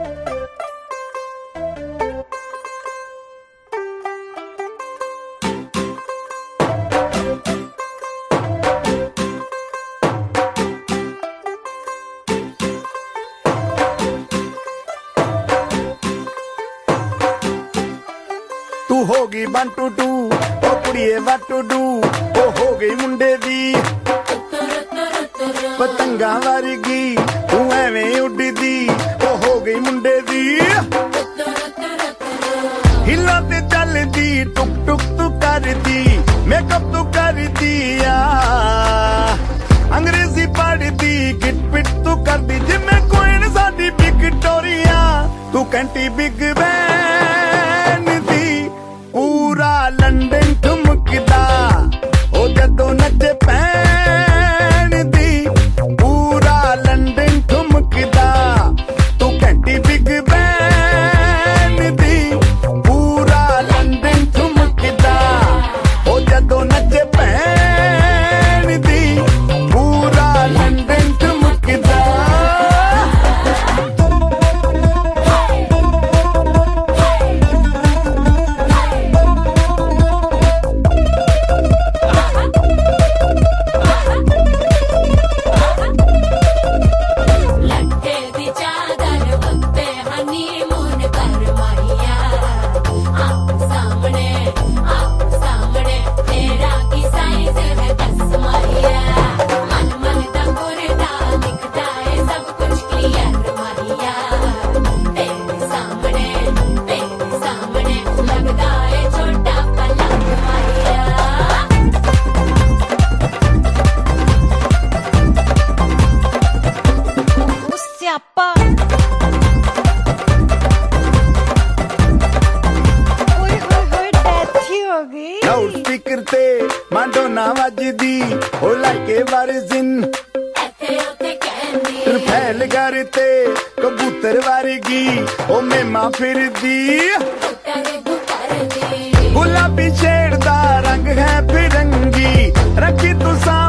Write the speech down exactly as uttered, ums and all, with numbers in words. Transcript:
तू होगी one two two ओ कुड़िए वट टू डू ओ हो गई मुंडे दी पतंगा वर्गी तू एवें उड़दी ओ हो गई मुंडे दी हिला ते चलदी टुक टुक तू करदी मेकअप तू करदी आ अंग्रेजी पढ़दी गिट पिट तू करदी जिम्मे कोई साडी विक्टोरिया तू कैंटी बिग बैन दी पूरा लंदन ठुमकदा ओ जदों नचे पैन दी पूरा लंदन ठुमकदा तू घंटी बिग बैन दी पूरा लंदन ठुमकदा ओ जदों नचे पैन दी पूरा लंदन ठुमकदा लाउड स्पीकर ते माडोना वजदी ओ लाके वारिजिन फैल करते कबूतर वर्गी ओ मेमा फिरदी गुलाबी शेड दा रंग है फिरंगी रखी तू